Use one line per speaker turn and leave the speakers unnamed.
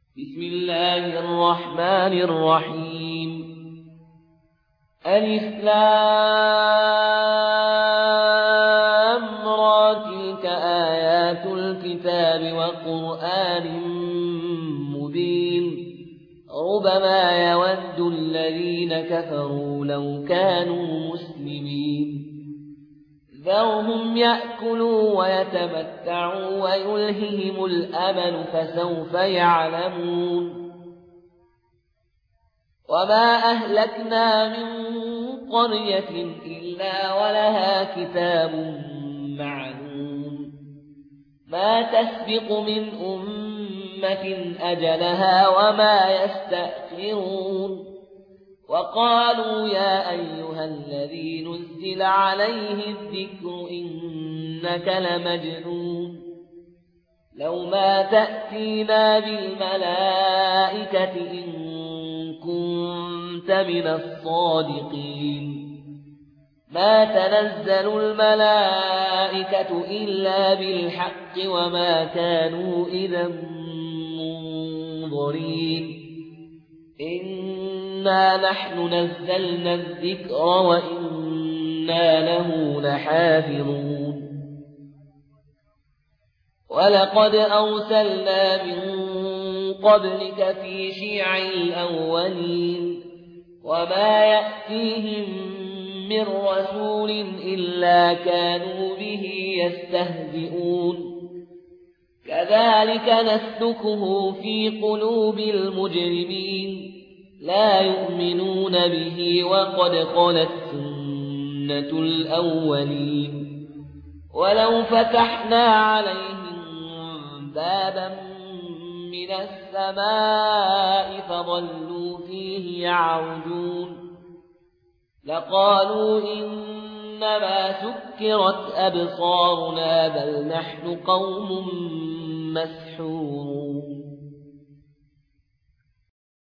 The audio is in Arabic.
بسم الله الرحمن الرحيم. ألف لام را تلك آيات الكتاب وقرآن مبين ربما يود الذين كفروا لو كانوا مسلمين ذرهم يأكلوا ويتمتعوا ويلههم الأمل فسوف يعلمون وما أهلكنا من قرية إلا ولها كتاب معلوم ما تسبق من أمة أجلها وما يستأخرون وقالوا يا أيها الذي نزل عليه الذكر إنك لمجنون لو ما تأتينا بالملائكة إن كنت من الصادقين ما تنزل الملائكة إلا بالحق وما كانوا إذا منظرين إنا نحن نزلنا الذكر وإنا له لحافظون ولقد أرسلنا من قبلك في شيع الأولين وما يأتيهم من رسول إلا كانوا به يستهزئون كذلك نسلكه في قلوب المجرمين لا يؤمنون به وقد خلت سنة الأولين ولو فتحنا عليهم بابا من السماء فظلوا فيه يعرجون لقالوا إنما سكرت أبصارنا بل نحن قوم مسحورون